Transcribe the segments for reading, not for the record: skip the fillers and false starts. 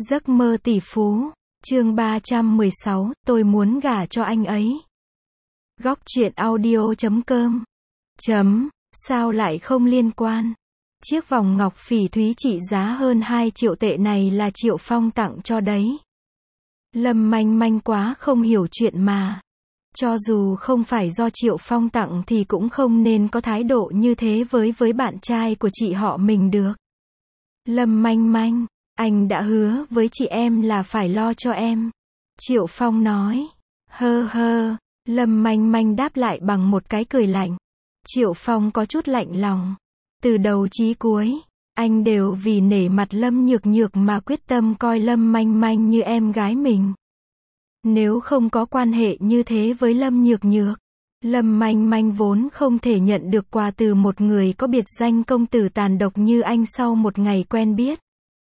Giấc mơ tỷ phú, chương 316, tôi muốn gả cho anh ấy. Góc truyện audio.com. Sao lại không liên quan? Chiếc vòng ngọc phỉ thúy trị giá hơn 2 triệu tệ này là Triệu Phong tặng cho đấy. Lâm Manh Manh quá không hiểu chuyện mà. Cho dù không phải do Triệu Phong tặng thì cũng không nên có thái độ như thế với bạn trai của chị họ mình được. Lâm Manh Manh, anh đã hứa với chị em là phải lo cho em. Triệu Phong nói. Hơ, Lâm Manh Manh đáp lại bằng một cái cười lạnh. Triệu Phong có chút lạnh lòng. Từ đầu chí cuối, anh đều vì nể mặt Lâm Nhược Nhược mà quyết tâm coi Lâm Manh Manh như em gái mình. Nếu không có quan hệ như thế với Lâm Nhược Nhược, Lâm Manh Manh vốn không thể nhận được quà từ một người có biệt danh công tử tàn độc như anh sau một ngày quen biết.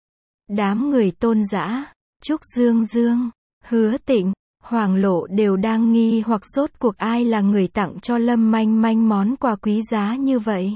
Đám người Tôn Dã, Trúc Dương Dương, Hứa Tịnh, Hoàng Lộ đều đang nghi hoặc rốt cuộc ai là người tặng cho Lâm Manh Manh món quà quý giá như vậy.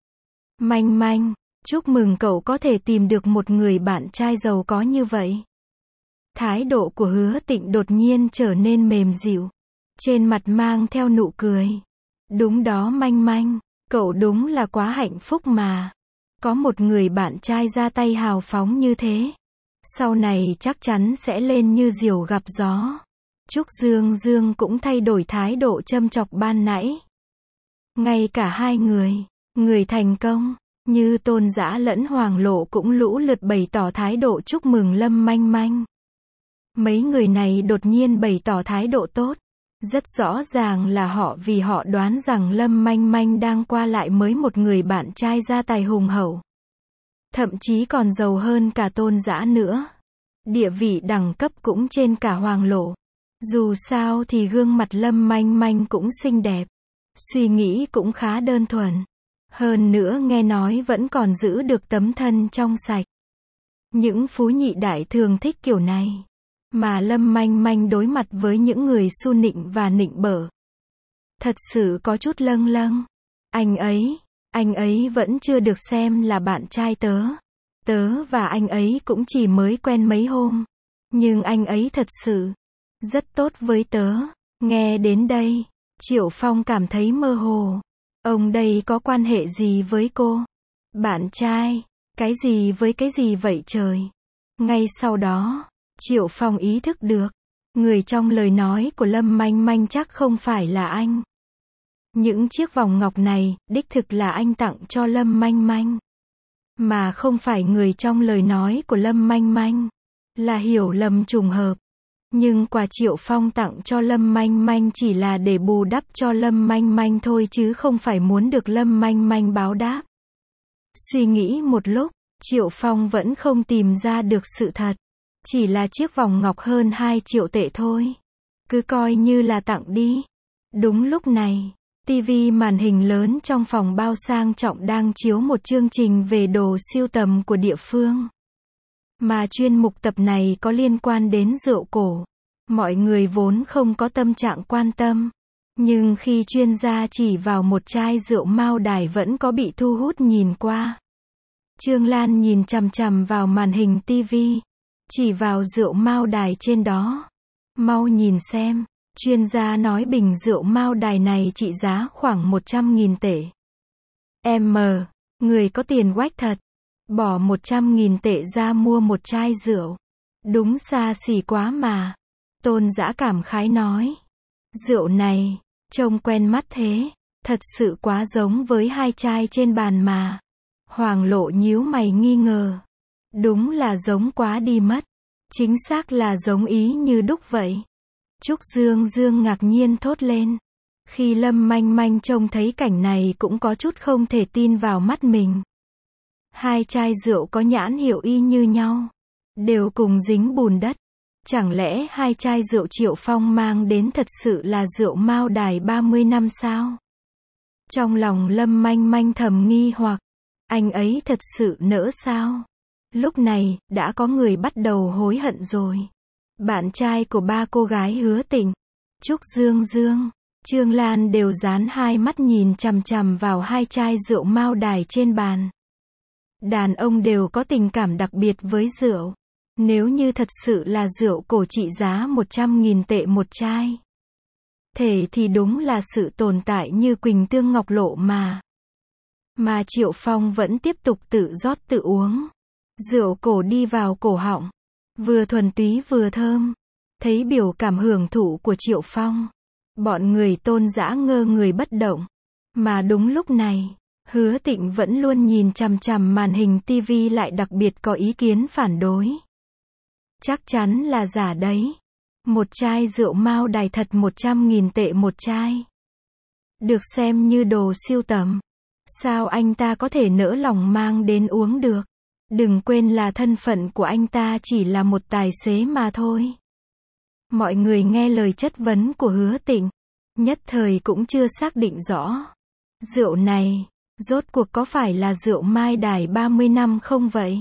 Manh Manh, chúc mừng cậu có thể tìm được một người bạn trai giàu có như vậy. Thái độ của Hứa Tịnh đột nhiên trở nên mềm dịu, trên mặt mang theo nụ cười. Đúng đó Manh Manh, cậu đúng là quá hạnh phúc mà. Có một người bạn trai ra tay hào phóng như thế. Sau này chắc chắn sẽ lên như diều gặp gió. Trúc Dương Dương cũng thay đổi thái độ châm chọc ban nãy. Ngay cả hai người thành công, như Tôn Dã lẫn Hoàng Lộ cũng lũ lượt bày tỏ thái độ chúc mừng Lâm Manh Manh. Mấy người này đột nhiên bày tỏ thái độ tốt. Rất rõ ràng là vì họ đoán rằng Lâm Manh Manh đang qua lại mới một người bạn trai gia tài hùng hậu. Thậm chí còn giàu hơn cả Tôn Dã nữa. Địa vị đẳng cấp cũng trên cả Hoàng Lộ. Dù sao thì gương mặt Lâm Manh Manh cũng xinh đẹp. Suy nghĩ cũng khá đơn thuần. Hơn nữa nghe nói vẫn còn giữ được tấm thân trong sạch. Những phú nhị đại thường thích kiểu này. Mà Lâm Manh Manh đối mặt với những người su nịnh và nịnh bợ. Thật sự có chút lâng lâng. Anh ấy vẫn chưa được xem là bạn trai tớ. Tớ và anh ấy cũng chỉ mới quen mấy hôm. Nhưng anh ấy thật sự rất tốt với tớ. Nghe đến đây, Triệu Phong cảm thấy mơ hồ. Ông đây có quan hệ gì với cô? Bạn trai? Cái gì với cái gì vậy trời? Ngay sau đó, Triệu Phong ý thức được, người trong lời nói của Lâm Manh Manh chắc không phải là anh. Những chiếc vòng ngọc này, đích thực là anh tặng cho Lâm Manh Manh. Mà không phải người trong lời nói của Lâm Manh Manh. Là hiểu lầm trùng hợp. Nhưng quà Triệu Phong tặng cho Lâm Manh Manh chỉ là để bù đắp cho Lâm Manh Manh thôi chứ không phải muốn được Lâm Manh Manh báo đáp. Suy nghĩ một lúc, Triệu Phong vẫn không tìm ra được sự thật. Chỉ là chiếc vòng ngọc hơn 2 triệu tệ thôi. Cứ coi như là tặng đi. Đúng lúc này, TV màn hình lớn trong phòng bao sang trọng đang chiếu một chương trình về đồ sưu tầm của địa phương. Mà chuyên mục tập này có liên quan đến rượu cổ. Mọi người vốn không có tâm trạng quan tâm. Nhưng khi chuyên gia chỉ vào một chai rượu Mao Đài vẫn có bị thu hút nhìn qua. Trương Lan nhìn chằm chằm vào màn hình TV. Chỉ vào rượu Mao Đài trên đó. Mau nhìn xem. Chuyên gia nói bình rượu Mao Đài này trị giá khoảng 100.000 tệ. Người có tiền quách thật. Bỏ 100.000 tệ ra mua một chai rượu. Đúng xa xỉ quá mà. Tôn Dã cảm khái nói. Rượu này, trông quen mắt thế. Thật sự quá giống với hai chai trên bàn mà. Hoàng Lộ nhíu mày nghi ngờ. Đúng là giống quá đi mất. Chính xác là giống ý như đúc vậy. Trúc Dương Dương ngạc nhiên thốt lên. Khi Lâm Manh Manh trông thấy cảnh này cũng có chút không thể tin vào mắt mình. Hai chai rượu có nhãn hiệu y như nhau. Đều cùng dính bùn đất. Chẳng lẽ hai chai rượu Triệu Phong mang đến thật sự là rượu Mao Đài 30 năm sao? Trong lòng Lâm Manh Manh thầm nghi hoặc. Anh ấy thật sự nỡ sao? Lúc này, đã có người bắt đầu hối hận rồi. Bạn trai của ba cô gái Hứa Tịnh, Trúc Dương Dương, Trương Lan đều dán hai mắt nhìn chằm chằm vào hai chai rượu Mao Đài trên bàn. Đàn ông đều có tình cảm đặc biệt với rượu. Nếu như thật sự là rượu cổ trị giá 100.000 tệ một chai. Thể thì đúng là sự tồn tại như Quỳnh Tương Ngọc Lộ mà. Mà Triệu Phong vẫn tiếp tục tự rót tự uống. Rượu cổ đi vào cổ họng. Vừa thuần túy vừa thơm. Thấy biểu cảm hưởng thụ của Triệu Phong. Bọn người Tôn Dã ngơ người bất động. Mà đúng lúc này, Hứa Tịnh vẫn luôn nhìn chằm chằm màn hình tivi lại đặc biệt có ý kiến phản đối. Chắc chắn là giả đấy. Một chai rượu Mao Đài thật 100.000 tệ một chai. Được xem như đồ siêu tầm. Sao anh ta có thể nỡ lòng mang đến uống được? Đừng quên là thân phận của anh ta chỉ là một tài xế mà thôi. Mọi người nghe lời chất vấn của Hứa Tịnh. Nhất thời cũng chưa xác định rõ. Rượu này, rốt cuộc có phải là rượu Mai Đài 30 năm không vậy?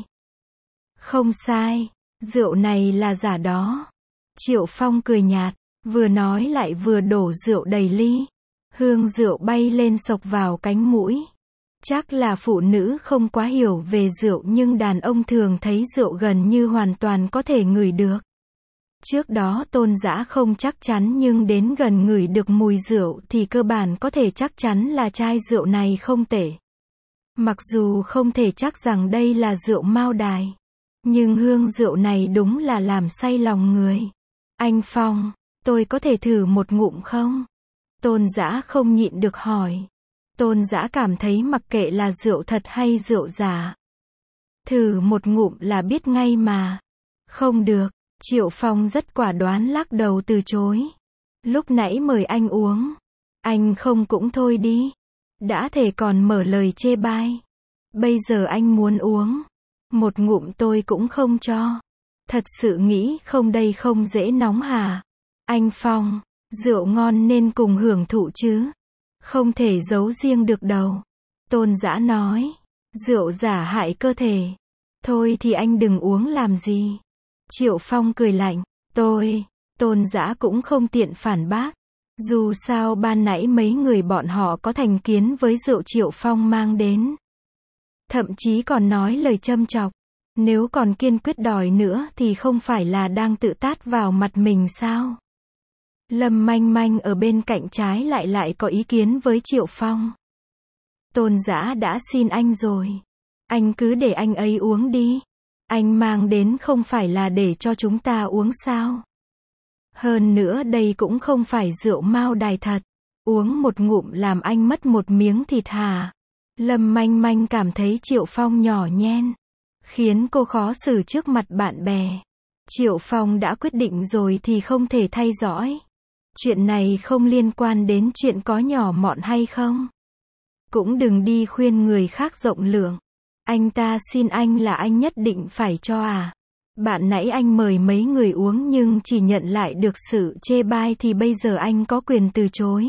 Không sai, rượu này là giả đó. Triệu Phong cười nhạt, vừa nói lại vừa đổ rượu đầy ly. Hương rượu bay lên xộc vào cánh mũi. Chắc là phụ nữ không quá hiểu về rượu nhưng đàn ông thường thấy rượu gần như hoàn toàn có thể ngửi được. Trước đó Tôn Dã không chắc chắn nhưng đến gần ngửi được mùi rượu thì cơ bản có thể chắc chắn là chai rượu này không tệ. Mặc dù không thể chắc rằng đây là rượu Mao Đài, nhưng hương rượu này đúng là làm say lòng người. Anh Phong, tôi có thể thử một ngụm không? Tôn Dã không nhịn được hỏi. Tôn Dã cảm thấy mặc kệ là rượu thật hay rượu giả. Thử một ngụm là biết ngay mà. Không được. Triệu Phong rất quả đoán lắc đầu từ chối. Lúc nãy mời anh uống. Anh không cũng thôi đi. Đã thể còn mở lời chê bai. Bây giờ anh muốn uống. Một ngụm tôi cũng không cho. Thật sự nghĩ không đây không dễ nóng hả? Anh Phong, rượu ngon nên cùng hưởng thụ chứ. Không thể giấu riêng được đâu. Tôn Dã nói. Rượu giả hại cơ thể. Thôi thì anh đừng uống làm gì. Triệu Phong cười lạnh. Tôn Dã cũng không tiện phản bác. Dù sao ban nãy mấy người bọn họ có thành kiến với rượu Triệu Phong mang đến. Thậm chí còn nói lời châm chọc. Nếu còn kiên quyết đòi nữa thì không phải là đang tự tát vào mặt mình sao? Lâm Manh Manh ở bên cạnh trái lại có ý kiến với Triệu Phong. Tôn Dã đã xin anh rồi. Anh cứ để anh ấy uống đi. Anh mang đến không phải là để cho chúng ta uống sao? Hơn nữa đây cũng không phải rượu Mao Đài thật. Uống một ngụm làm anh mất một miếng thịt hả? Lâm Manh Manh cảm thấy Triệu Phong nhỏ nhen. Khiến cô khó xử trước mặt bạn bè. Triệu Phong đã quyết định rồi thì không thể thay dõi. Chuyện này không liên quan đến chuyện có nhỏ mọn hay không. Cũng đừng đi khuyên người khác rộng lượng. Anh ta xin anh là anh nhất định phải cho à? Bạn nãy anh mời mấy người uống nhưng chỉ nhận lại được sự chê bai thì bây giờ anh có quyền từ chối.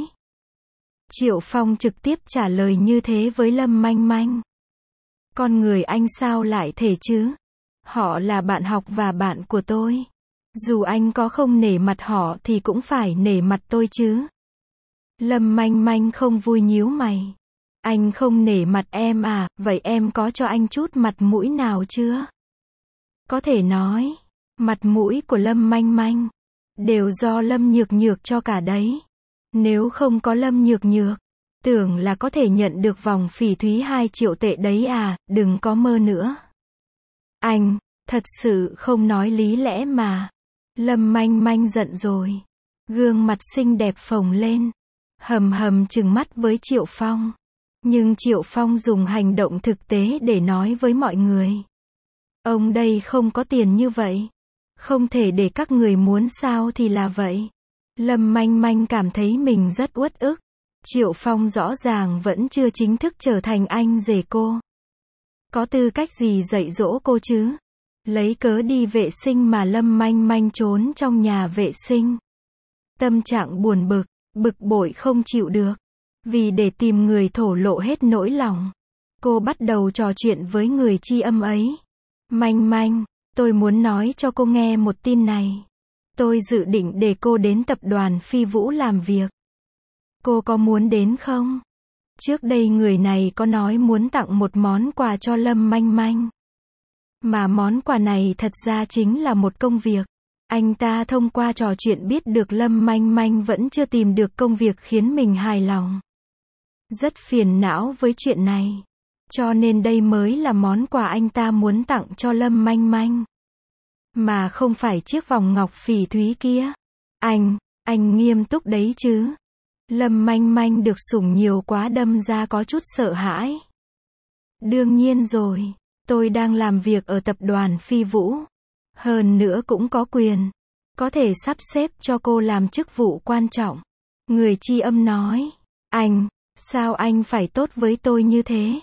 Triệu Phong trực tiếp trả lời như thế với Lâm Manh Manh. Con người anh sao lại thể chứ? Họ là bạn học và bạn của tôi. Dù anh có không nể mặt họ thì cũng phải nể mặt tôi chứ. Lâm Manh Manh không vui nhíu mày. Anh không nể mặt em à, vậy em có cho anh chút mặt mũi nào chưa? Có thể nói, mặt mũi của Lâm Manh Manh đều do Lâm Nhược Nhược cho cả đấy. Nếu không có Lâm Nhược Nhược, tưởng là có thể nhận được vòng phỉ thúy 2 triệu tệ đấy à, đừng có mơ nữa. Anh, thật sự không nói lý lẽ mà. Lâm Manh Manh giận rồi. Gương mặt xinh đẹp phồng lên. Hầm trừng mắt với Triệu Phong. Nhưng Triệu Phong dùng hành động thực tế để nói với mọi người. Ông đây không có tiền như vậy. Không thể để các người muốn sao thì là vậy. Lâm Manh Manh cảm thấy mình rất uất ức. Triệu Phong rõ ràng vẫn chưa chính thức trở thành anh rể cô. Có tư cách gì dạy dỗ cô chứ? Lấy cớ đi vệ sinh mà Lâm Manh Manh trốn trong nhà vệ sinh. Tâm trạng buồn bực bội không chịu được. Vì để tìm người thổ lộ hết nỗi lòng, cô bắt đầu trò chuyện với người tri âm ấy. Manh Manh, tôi muốn nói cho cô nghe một tin này. Tôi dự định để cô đến tập đoàn Phi Vũ làm việc. Cô có muốn đến không? Trước đây người này có nói muốn tặng một món quà cho Lâm Manh Manh. Mà món quà này thật ra chính là một công việc. Anh ta thông qua trò chuyện biết được Lâm Manh Manh vẫn chưa tìm được công việc khiến mình hài lòng. Rất phiền não với chuyện này. Cho nên đây mới là món quà anh ta muốn tặng cho Lâm Manh Manh. Mà không phải chiếc vòng ngọc phỉ thúy kia. Anh nghiêm túc đấy chứ. Lâm Manh Manh được sủng nhiều quá đâm ra có chút sợ hãi. Đương nhiên rồi, tôi đang làm việc ở tập đoàn Phi Vũ. Hơn nữa cũng có quyền. Có thể sắp xếp cho cô làm chức vụ quan trọng. Người tri âm nói. Sao anh phải tốt với tôi như thế?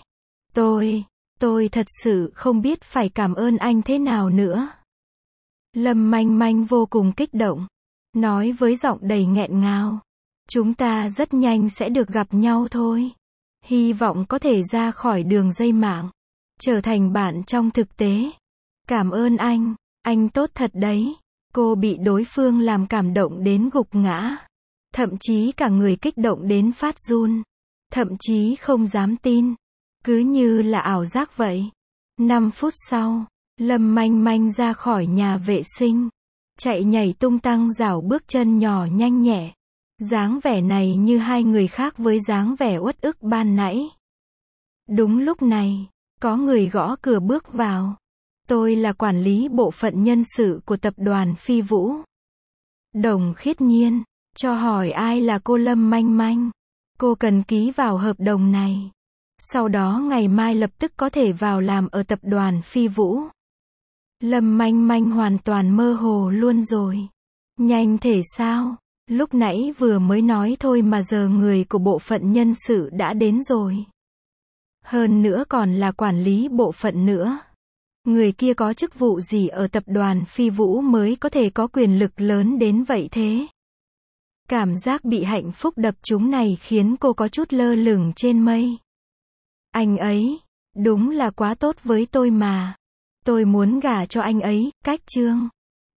Tôi thật sự không biết phải cảm ơn anh thế nào nữa. Lâm Manh Manh vô cùng kích động. Nói với giọng đầy nghẹn ngào. Chúng ta rất nhanh sẽ được gặp nhau thôi. Hy vọng có thể ra khỏi đường dây mạng. Trở thành bạn trong thực tế. Cảm ơn anh tốt thật đấy. Cô bị đối phương làm cảm động đến gục ngã. Thậm chí cả người kích động đến phát run. Thậm chí không dám tin. Cứ như là ảo giác vậy. 5 phút sau, Lâm Manh Manh ra khỏi nhà vệ sinh. Chạy nhảy tung tăng rảo bước chân nhỏ nhanh nhẹ. Dáng vẻ này như hai người khác với dáng vẻ uất ức ban nãy. Đúng lúc này, có người gõ cửa bước vào. Tôi là quản lý bộ phận nhân sự của tập đoàn Phi Vũ. Đồng Khiết Nhiên, cho hỏi ai là cô Lâm Manh Manh. Cô cần ký vào hợp đồng này. Sau đó ngày mai lập tức có thể vào làm ở tập đoàn Phi Vũ. Lâm Manh Manh hoàn toàn mơ hồ luôn rồi. Nhanh thể sao? Lúc nãy vừa mới nói thôi mà giờ người của bộ phận nhân sự đã đến rồi. Hơn nữa còn là quản lý bộ phận nữa. Người kia có chức vụ gì ở tập đoàn Phi Vũ mới có thể có quyền lực lớn đến vậy thế? Cảm giác bị hạnh phúc đập trúng này khiến cô có chút lơ lửng trên mây. Anh ấy, đúng là quá tốt với tôi mà. Tôi muốn gả cho anh ấy, cách chương.